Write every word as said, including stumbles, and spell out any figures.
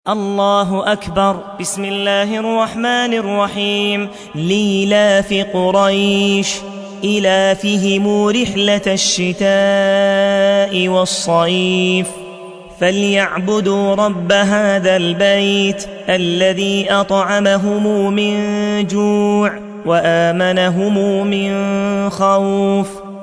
الله أكبر. بسم الله الرحمن الرحيم. لإيلاف قريش إيلافهم رحلة الشتاء والصيف فليعبدوا رب هذا البيت الذي أطعمهم من جوع وآمنهم من خوف.